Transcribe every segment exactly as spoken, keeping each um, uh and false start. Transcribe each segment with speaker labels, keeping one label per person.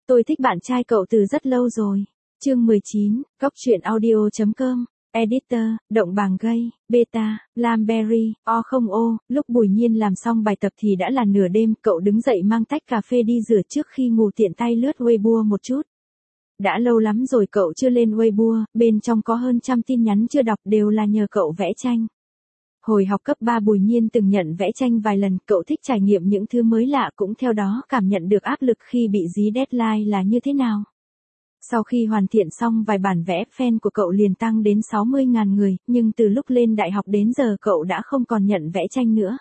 Speaker 1: Tôi thích bạn trai cậu từ rất lâu rồi. Chương mười chín, Cóc truyện audio chấm com. Editor, Động Bàng Gây, Beta, Lamberry, O không ô, lúc Bùi Nhiên làm xong bài tập thì đã là nửa đêm, cậu đứng dậy mang tách cà phê đi rửa trước khi ngủ tiện tay lướt Weibo một chút. Đã lâu lắm rồi cậu chưa lên Weibo, bên trong có hơn trăm tin nhắn chưa đọc đều là nhờ cậu vẽ tranh. Hồi học cấp ba Bùi Nhiên từng nhận vẽ tranh vài lần, cậu thích trải nghiệm những thứ mới lạ cũng theo đó cảm nhận được áp lực khi bị dí deadline là như thế nào. Sau khi hoàn thiện xong vài bản vẽ, fan của cậu liền tăng đến sáu mươi nghìn người, nhưng từ lúc lên đại học đến giờ cậu đã không còn nhận vẽ tranh nữa.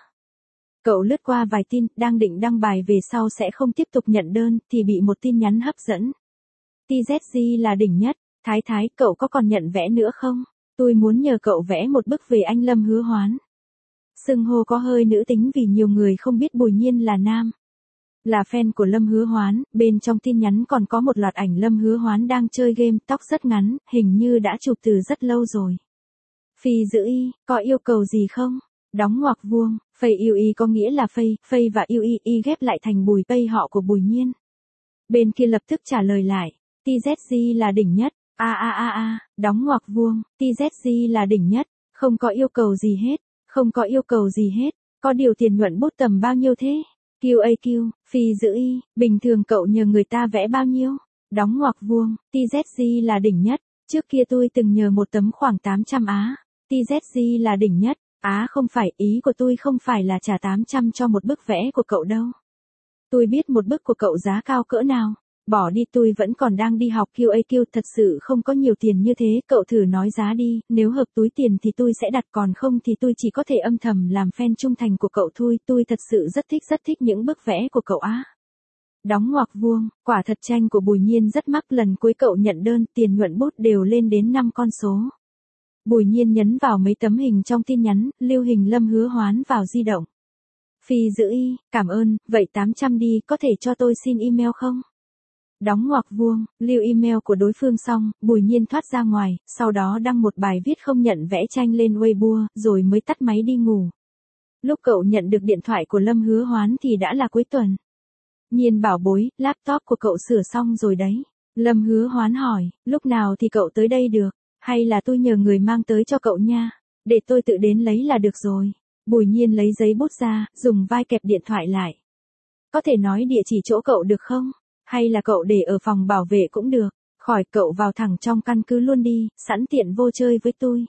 Speaker 1: Cậu lướt qua vài tin, đang định đăng bài về sau sẽ không tiếp tục nhận đơn, thì bị một tin nhắn hấp dẫn. tê zét giê là đỉnh nhất, Thái Thái, cậu có còn nhận vẽ nữa không? Tôi muốn nhờ cậu vẽ một bức về anh Lâm Hứa Hoán. Xưng hô có hơi nữ tính vì nhiều người không biết Bùi Nhiên là nam. Là fan của Lâm Hứa Hoán, bên trong tin nhắn còn có một loạt ảnh Lâm Hứa Hoán đang chơi game, tóc rất ngắn, hình như đã chụp từ rất lâu rồi. Phi giữ y, có yêu cầu gì không? Đóng ngoặc vuông, phây yêu y có nghĩa là phây, phây và yêu y, y ghép lại thành Bùi Pây họ của Bùi Nhiên. Bên kia lập tức trả lời lại, tê zét giê là đỉnh nhất, a a a a, đóng ngoặc vuông, tê zét giê là đỉnh nhất, không có yêu cầu gì hết, không có yêu cầu gì hết, có điều tiền nhuận bút tầm bao nhiêu thế? quy a quy, phi giữ y, bình thường cậu nhờ người ta vẽ bao nhiêu? Đóng ngoặc vuông, tê zét giê là đỉnh nhất, trước kia tôi từng nhờ một tấm khoảng tám trăm á, tê zét giê là đỉnh nhất, á không phải, ý của tôi không phải là trả tám trăm cho một bức vẽ của cậu đâu. Tôi biết một bức của cậu giá cao cỡ nào, bỏ đi, tôi vẫn còn đang đi học quy a quy, thật sự không có nhiều tiền như thế, cậu thử nói giá đi, nếu hợp túi tiền thì tôi sẽ đặt, còn không thì tôi chỉ có thể âm thầm làm fan trung thành của cậu thôi, tôi thật sự rất thích rất thích những bức vẽ của cậu á. Đóng ngoặc vuông, quả thật tranh của Bùi Nhiên rất mắc, lần cuối cậu nhận đơn, tiền nhuận bút đều lên đến năm con số. Bùi Nhiên nhấn vào mấy tấm hình trong tin nhắn, lưu hình Lâm Hứa Hoán vào di động. Phi giữ y, cảm ơn, vậy tám trăm đi, có thể cho tôi xin email không? Đóng ngoặc vuông, lưu email của đối phương xong, Bùi Nhiên thoát ra ngoài, sau đó đăng một bài viết không nhận vẽ tranh lên Weibo, rồi mới tắt máy đi ngủ. Lúc cậu nhận được điện thoại của Lâm Hứa Hoán thì đã là cuối tuần. Nhiên bảo bối, laptop của cậu sửa xong rồi đấy. Lâm Hứa Hoán hỏi, lúc nào thì cậu tới đây được, hay là tôi nhờ người mang tới cho cậu nha, để tôi tự đến lấy là được rồi. Bùi Nhiên lấy giấy bút ra, dùng vai kẹp điện thoại lại. Có thể nói địa chỉ chỗ cậu được không? Hay là cậu để ở phòng bảo vệ cũng được, khỏi, cậu vào thẳng trong căn cứ luôn đi, sẵn tiện vô chơi với tôi.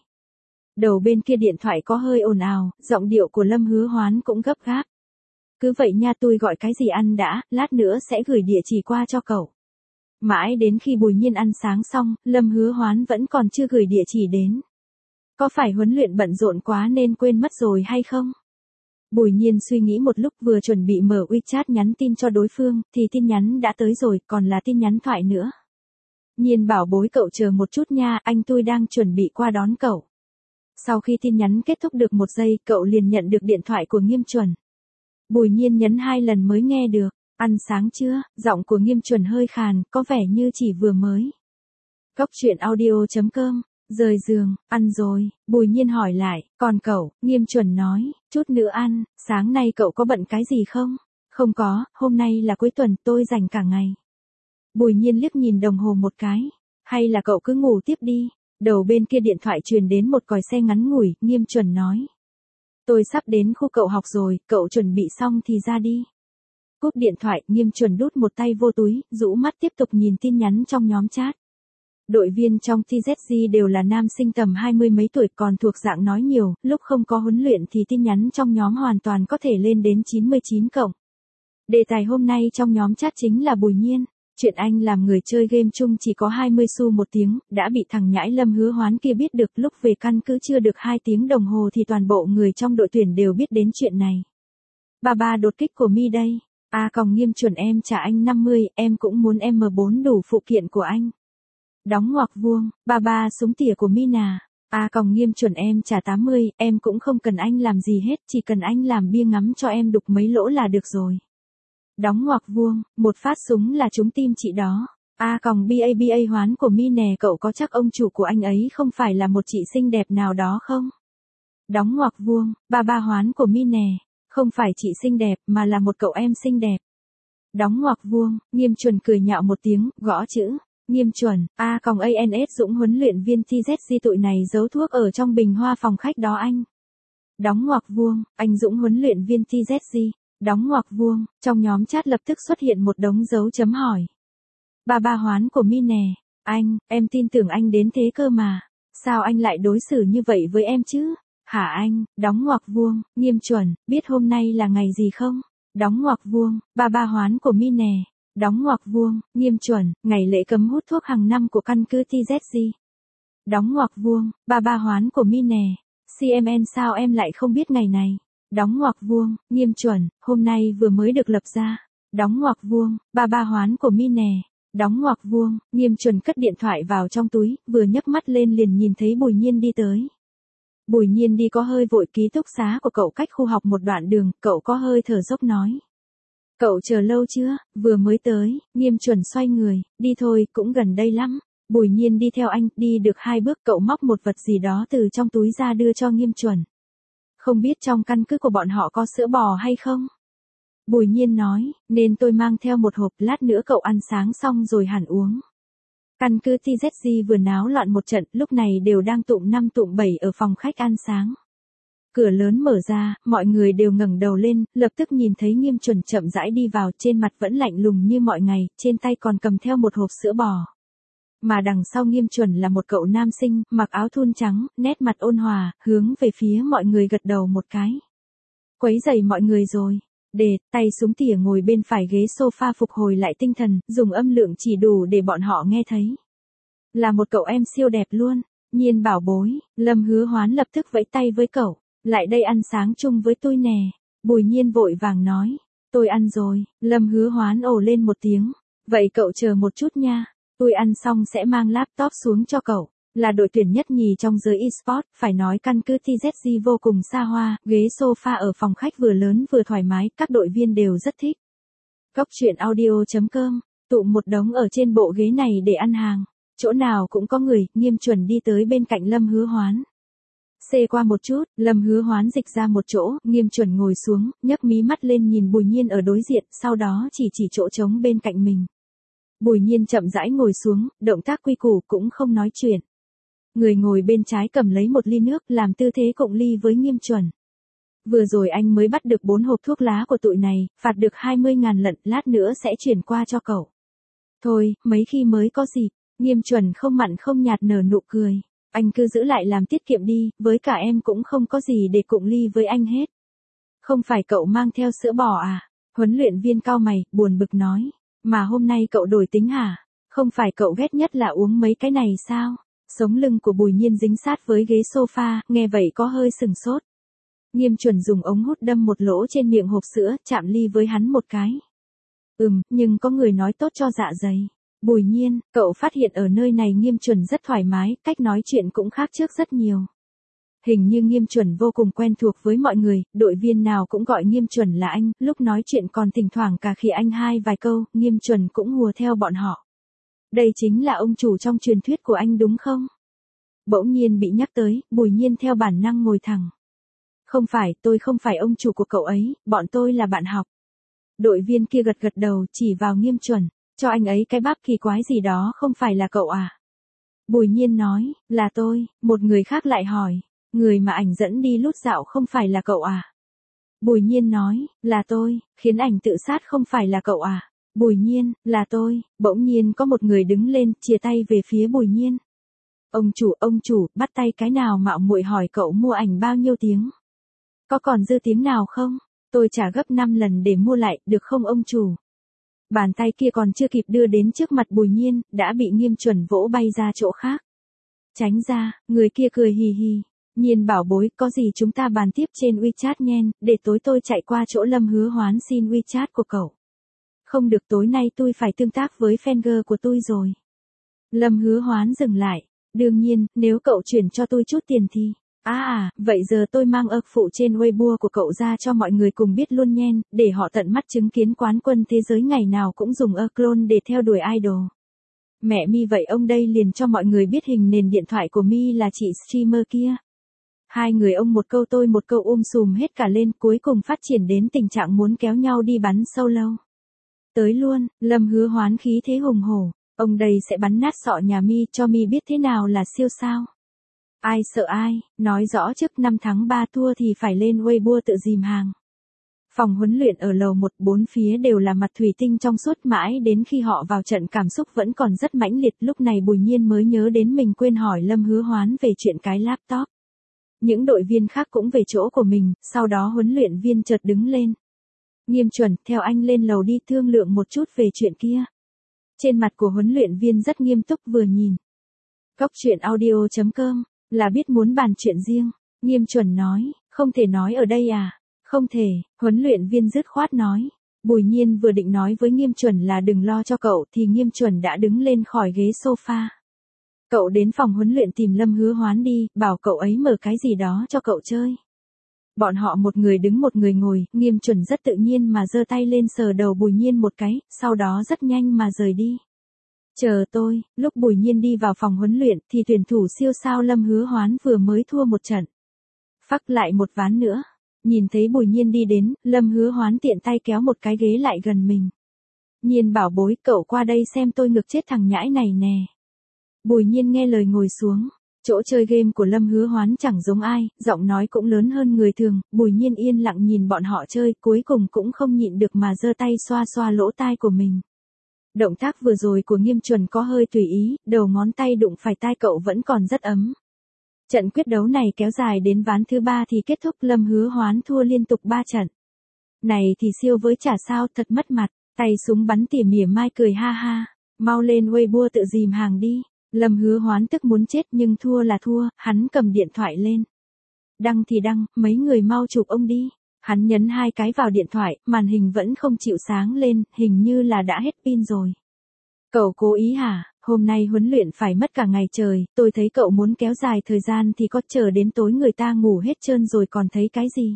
Speaker 1: Đầu bên kia điện thoại có hơi ồn ào, giọng điệu của Lâm Hứa Hoán cũng gấp gáp. Cứ vậy nha, tôi gọi cái gì ăn đã, lát nữa sẽ gửi địa chỉ qua cho cậu. Mãi đến khi Bùi Nhiên ăn sáng xong, Lâm Hứa Hoán vẫn còn chưa gửi địa chỉ đến. Có phải huấn luyện bận rộn quá nên quên mất rồi hay không? Bùi Nhiên suy nghĩ một lúc, vừa chuẩn bị mở WeChat nhắn tin cho đối phương, thì tin nhắn đã tới rồi, còn là tin nhắn thoại nữa. Nhiên bảo bối, cậu chờ một chút nha, anh tôi đang chuẩn bị qua đón cậu. Sau khi tin nhắn kết thúc được một giây, cậu liền nhận được điện thoại của Nghiêm Chuẩn. Bùi Nhiên nhấn hai lần mới nghe được, ăn sáng chưa, giọng của Nghiêm Chuẩn hơi khàn, có vẻ như chỉ vừa mới. Cóc truyện audio chấm com. Rời giường, ăn rồi, Bùi Nhiên hỏi lại, còn cậu, Nghiêm Chuẩn nói, chút nữa ăn, sáng nay cậu có bận cái gì không? Không có, hôm nay là cuối tuần, tôi rảnh cả ngày. Bùi Nhiên liếc nhìn đồng hồ một cái, hay là cậu cứ ngủ tiếp đi. Đầu bên kia điện thoại truyền đến một còi xe ngắn ngủi, Nghiêm Chuẩn nói. Tôi sắp đến khu cậu học rồi, cậu chuẩn bị xong thì ra đi. Cúp điện thoại, Nghiêm Chuẩn đút một tay vô túi, rũ mắt tiếp tục nhìn tin nhắn trong nhóm chat. Đội viên trong tê zét giê đều là nam sinh tầm hai mươi mấy tuổi, còn thuộc dạng nói nhiều, lúc không có huấn luyện thì tin nhắn trong nhóm hoàn toàn có thể lên đến chín mươi chín cộng. Đề tài hôm nay trong nhóm chat chính là Bùi Nhiên. Chuyện anh làm người chơi game chung chỉ có hai mươi xu một tiếng, đã bị thằng nhãi Lâm Hứa Hoán kia biết được, lúc về căn cứ chưa được hai tiếng đồng hồ thì toàn bộ người trong đội tuyển đều biết đến chuyện này. Ba ba đột kích của mi đây. A à, còng Nghiêm Chuẩn, em trả anh năm mươi, em cũng muốn em em bốn đủ phụ kiện của anh. Đóng ngoặc vuông, ba ba súng tỉa của Mina. A à, còng Nghiêm Chuẩn, em trả tám mươi, em cũng không cần anh làm gì hết, chỉ cần anh làm bia ngắm cho em đục mấy lỗ là được rồi. Đóng ngoặc vuông, một phát súng là trúng tim chị đó. A à, còng ba ba Hoán của mi nè, cậu có chắc ông chủ của anh ấy không phải là một chị xinh đẹp nào đó không? Đóng ngoặc vuông, ba ba Hoán của mi nè, không phải chị xinh đẹp mà là một cậu em xinh đẹp. Đóng ngoặc vuông, Nghiêm Chuẩn cười nhạo một tiếng, gõ chữ. Nghiêm Chuẩn, A còng a n s Dũng huấn luyện viên tê dét giê tụi này giấu thuốc ở trong bình hoa phòng khách đó anh. Đóng ngoặc vuông, anh Dũng huấn luyện viên tê dét giê. Đóng ngoặc vuông, trong nhóm chat lập tức xuất hiện một đống dấu chấm hỏi. Ba ba Hoán của Mi nè, anh, em tin tưởng anh đến thế cơ mà. Sao anh lại đối xử như vậy với em chứ? Hả anh, đóng ngoặc vuông, Nghiêm Chuẩn, biết hôm nay là ngày gì không? Đóng ngoặc vuông, ba ba Hoán của Mi nè. Đóng ngoặc vuông, Nghiêm Chuẩn, ngày lễ cấm hút thuốc hàng năm của căn cứ tê dét giê. Đóng ngoặc vuông, ba ba Hoán của Mi nè. xê em en sao em lại không biết ngày này? Đóng ngoặc vuông, Nghiêm Chuẩn, hôm nay vừa mới được lập ra. Đóng ngoặc vuông, ba ba Hoán của Mi nè. Đóng ngoặc vuông, Nghiêm Chuẩn cất điện thoại vào trong túi, vừa nhấc mắt lên liền nhìn thấy Bùi Nhiên đi tới. Bùi Nhiên đi có hơi vội, ký túc xá của cậu cách khu học một đoạn đường, cậu có hơi thở dốc nói. Cậu chờ lâu chưa? Vừa mới tới. Nghiêm Chuẩn xoay người, đi thôi, cũng gần đây lắm. Bùi Nhiên đi theo anh, đi được hai bước cậu móc một vật gì đó từ trong túi ra đưa cho Nghiêm Chuẩn. Không biết trong căn cứ của bọn họ có sữa bò hay không? Bùi Nhiên nói, nên tôi mang theo một hộp, lát nữa cậu ăn sáng xong rồi hẳn uống. Căn cứ tê dét giê vừa náo loạn một trận, lúc này đều đang tụm năm tụm bảy ở phòng khách ăn sáng. Cửa lớn mở ra, mọi người đều ngẩng đầu lên, lập tức nhìn thấy Nghiêm Chuẩn chậm rãi đi vào, trên mặt vẫn lạnh lùng như mọi ngày, trên tay còn cầm theo một hộp sữa bò. Mà đằng sau Nghiêm Chuẩn là một cậu nam sinh, mặc áo thun trắng, nét mặt ôn hòa, hướng về phía mọi người gật đầu một cái. Quấy rầy mọi người rồi. Để, tay xuống tỉa ngồi bên phải ghế sofa phục hồi lại tinh thần, dùng âm lượng chỉ đủ để bọn họ nghe thấy. Là một cậu em siêu đẹp luôn. Nhiên bảo bối, Lâm Hứa Hoán lập tức vẫy tay với cậu. Lại đây ăn sáng chung với tôi nè. Bùi Nhiên vội vàng nói. Tôi ăn rồi. Lâm Hứa Hoán ồ lên một tiếng. Vậy cậu chờ một chút nha. Tôi ăn xong sẽ mang laptop xuống cho cậu. Là đội tuyển nhất nhì trong giới eSport, phải nói căn cứ tê dét giê vô cùng xa hoa, ghế sofa ở phòng khách vừa lớn vừa thoải mái, các đội viên đều rất thích. Cóc truyện audio chấm com, tụm một đống ở trên bộ ghế này để ăn hàng. Chỗ nào cũng có người, Nghiêm Chuẩn đi tới bên cạnh Lâm Hứa Hoán. Xê qua một chút, Lâm Hứa Hoán dịch ra một chỗ, Nghiêm Chuẩn ngồi xuống, nhấc mí mắt lên nhìn Bùi Nhiên ở đối diện, sau đó chỉ chỉ chỗ trống bên cạnh mình. Bùi Nhiên chậm rãi ngồi xuống, động tác quy củ cũng không nói chuyện. Người ngồi bên trái cầm lấy một ly nước, làm tư thế cộng ly với Nghiêm Chuẩn. Vừa rồi anh mới bắt được bốn hộp thuốc lá của tụi này, phạt được hai mươi ngàn lận, lát nữa sẽ chuyển qua cho cậu. Thôi, mấy khi mới có dịp. Nghiêm Chuẩn không mặn không nhạt nở nụ cười. Anh cứ giữ lại làm tiết kiệm đi, với cả em cũng không có gì để cộng ly với anh hết. Không phải cậu mang theo sữa bò à? Huấn luyện viên cau mày, buồn bực nói. Mà hôm nay cậu đổi tính hả? Không phải cậu ghét nhất là uống mấy cái này sao? Sống lưng của Bùi Nhiên dính sát với ghế sofa, nghe vậy có hơi sừng sốt. Nghiêm Chuẩn dùng ống hút đâm một lỗ trên miệng hộp sữa, chạm ly với hắn một cái. Ừm, nhưng có người nói tốt cho dạ dày. Bùi Nhiên, cậu phát hiện ở nơi này Nghiêm Chuẩn rất thoải mái, cách nói chuyện cũng khác trước rất nhiều. Hình như Nghiêm Chuẩn vô cùng quen thuộc với mọi người, đội viên nào cũng gọi Nghiêm Chuẩn là anh, lúc nói chuyện còn thỉnh thoảng cả khi anh hai vài câu, Nghiêm Chuẩn cũng hùa theo bọn họ. Đây chính là ông chủ trong truyền thuyết của anh đúng không? Bỗng nhiên bị nhắc tới, Bùi Nhiên theo bản năng ngồi thẳng. Không phải, tôi không phải ông chủ của cậu ấy, bọn tôi là bạn học. Đội viên kia gật gật đầu, chỉ vào Nghiêm Chuẩn, cho anh ấy cái bắp kỳ quái gì đó, không phải là cậu à? Bùi Nhiên nói, là tôi. Một người khác lại hỏi, người mà ảnh dẫn đi lút dạo không phải là cậu à? Bùi Nhiên nói, là tôi. Khiến ảnh tự sát không phải là cậu à? Bùi Nhiên, là tôi. Bỗng nhiên có một người đứng lên, chìa tay về phía Bùi Nhiên. Ông chủ, ông chủ, bắt tay cái nào mạo muội hỏi cậu mua ảnh bao nhiêu tiếng? Có còn dư tiếng nào không? Tôi trả gấp năm lần để mua lại, được không ông chủ? Bàn tay kia còn chưa kịp đưa đến trước mặt Bùi Nhiên, đã bị Nghiêm Chuẩn vỗ bay ra chỗ khác. Tránh ra, người kia cười hì hì. Nhiên bảo bối, có gì chúng ta bàn tiếp trên WeChat nhen, để tối tôi chạy qua chỗ Lâm Hứa Hoán xin WeChat của cậu. Không được, tối nay tôi phải tương tác với fanger của tôi rồi. Lâm Hứa Hoán dừng lại. Đương nhiên, nếu cậu chuyển cho tôi chút tiền thì... À à, vậy giờ tôi mang ơ phụ trên Weibo của cậu ra cho mọi người cùng biết luôn nhen, để họ tận mắt chứng kiến quán quân thế giới ngày nào cũng dùng ơ clone để theo đuổi idol. Mẹ Mi, vậy ông đây liền cho mọi người biết hình nền điện thoại của Mi là chị streamer kia. Hai người ông một câu tôi một câu um sùm hết cả lên, cuối cùng phát triển đến tình trạng muốn kéo nhau đi bắn solo. Tới luôn, Lâm Hứa Hoán khí thế hùng hổ, ông đây sẽ bắn nát sọ nhà mi cho mi biết thế nào là siêu sao. Ai sợ ai, nói rõ trước năm tháng ba thua thì phải lên Weibo tự dìm hàng. Phòng huấn luyện ở lầu một, bốn phía đều là mặt thủy tinh trong suốt, mãi đến khi họ vào trận cảm xúc vẫn còn rất mãnh liệt, lúc này Bùi Nhiên mới nhớ đến mình quên hỏi Lâm Hứa Hoán về chuyện cái laptop. Những đội viên khác cũng về chỗ của mình, sau đó huấn luyện viên chợt đứng lên. Nghiêm Chuẩn, theo anh lên lầu đi thương lượng một chút về chuyện kia. Trên mặt của huấn luyện viên rất nghiêm túc, vừa nhìn. Cóc truyện audio chấm com, là biết muốn bàn chuyện riêng. Nghiêm Chuẩn nói, không thể nói ở đây à? Không thể, huấn luyện viên dứt khoát nói. Bùi Nhiên vừa định nói với Nghiêm Chuẩn là đừng lo cho cậu thì Nghiêm Chuẩn đã đứng lên khỏi ghế sofa. Cậu đến phòng huấn luyện tìm Lâm Hứa Hoán đi, bảo cậu ấy mở cái gì đó cho cậu chơi. Bọn họ một người đứng một người ngồi, Nghiêm Chuẩn rất tự nhiên mà giơ tay lên sờ đầu Bùi Nhiên một cái, sau đó rất nhanh mà rời đi. Chờ tôi, lúc Bùi Nhiên đi vào phòng huấn luyện thì tuyển thủ siêu sao Lâm Hứa Hoán vừa mới thua một trận. Phắc lại một ván nữa. Nhìn thấy Bùi Nhiên đi đến, Lâm Hứa Hoán tiện tay kéo một cái ghế lại gần mình. Nhiên bảo bối, cậu qua đây xem tôi ngược chết thằng nhãi này nè. Bùi Nhiên nghe lời ngồi xuống. Chỗ chơi game của Lâm Hứa Hoán chẳng giống ai, giọng nói cũng lớn hơn người thường. Bùi Nhiên yên lặng nhìn bọn họ chơi, cuối cùng cũng không nhịn được mà giơ tay xoa xoa lỗ tai của mình. Động tác vừa rồi của Nghiêm Chuẩn có hơi tùy ý, đầu ngón tay đụng phải tai cậu vẫn còn rất ấm. Trận quyết đấu này kéo dài đến ván thứ ba thì kết thúc, Lâm Hứa Hoán thua liên tục ba trận. Này thì siêu với chả sao, thật mất mặt, tay súng bắn tỉa mỉa mai cười ha ha, mau lên Weibo tự dìm hàng đi. Lâm Hứa Hoán tức muốn chết nhưng thua là thua, hắn cầm điện thoại lên. Đăng thì đăng, mấy người mau chụp ông đi. Hắn nhấn hai cái vào điện thoại, màn hình vẫn không chịu sáng lên, hình như là đã hết pin rồi. Cậu cố ý hả? Hôm nay huấn luyện phải mất cả ngày trời, tôi thấy cậu muốn kéo dài thời gian thì có chờ đến tối người ta ngủ hết trơn rồi còn thấy cái gì.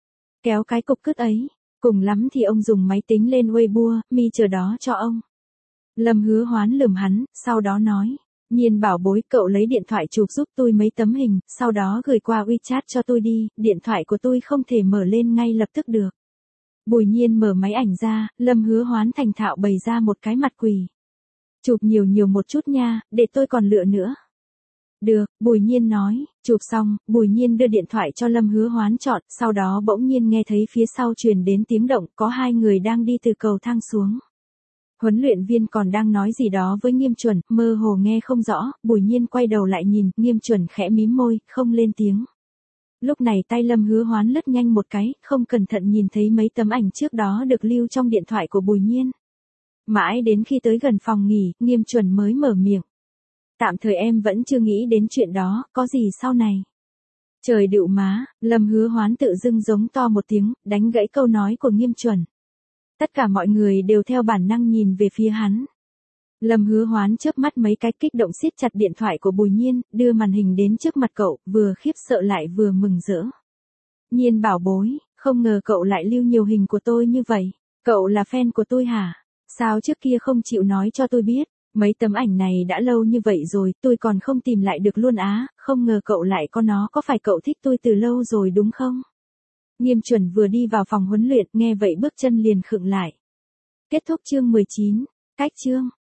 Speaker 1: Kéo cái cục cứt ấy, cùng lắm thì ông dùng máy tính lên Weibo, mi chờ đó cho ông. Lâm Hứa Hoán lườm hắn, sau đó nói, Nhiên bảo bối, cậu lấy điện thoại chụp giúp tôi mấy tấm hình, sau đó gửi qua WeChat cho tôi đi, điện thoại của tôi không thể mở lên ngay lập tức được. Bùi Nhiên mở máy ảnh ra, Lâm Hứa Hoán thành thạo bày ra một cái mặt quỷ. Chụp nhiều nhiều một chút nha, để tôi còn lựa nữa. Được, Bùi Nhiên nói, chụp xong, Bùi Nhiên đưa điện thoại cho Lâm Hứa Hoán chọn, sau đó bỗng nhiên nghe thấy phía sau truyền đến tiếng động, có hai người đang đi từ cầu thang xuống. Huấn luyện viên còn đang nói gì đó với Nghiêm Chuẩn, mơ hồ nghe không rõ, Bùi Nhiên quay đầu lại nhìn, Nghiêm Chuẩn khẽ mím môi, không lên tiếng. Lúc này tay Lâm Hứa Hoán lướt nhanh một cái, không cẩn thận nhìn thấy mấy tấm ảnh trước đó được lưu trong điện thoại của Bùi Nhiên. Mãi đến khi tới gần phòng nghỉ, Nghiêm Chuẩn mới mở miệng. Tạm thời em vẫn chưa nghĩ đến chuyện đó, có gì sau này. Trời đựu má, Lâm Hứa Hoán tự dưng giống to một tiếng, đánh gãy câu nói của Nghiêm Chuẩn. Tất cả mọi người đều theo bản năng nhìn về phía hắn. Lâm Hứa Hoán chớp mắt mấy cái, kích động siết chặt điện thoại của Bùi Nhiên, đưa màn hình đến trước mặt cậu, vừa khiếp sợ lại vừa mừng rỡ. Nhiên bảo bối, không ngờ cậu lại lưu nhiều hình của tôi như vậy. Cậu là fan của tôi hả? Sao trước kia không chịu nói cho tôi biết? Mấy tấm ảnh này đã lâu như vậy rồi, tôi còn không tìm lại được luôn á, không ngờ cậu lại có nó, có phải cậu thích tôi từ lâu rồi đúng không? Nghiêm Chuẩn vừa đi vào phòng huấn luyện, nghe vậy bước chân liền khựng lại. Kết thúc chương mười chín, cách chương.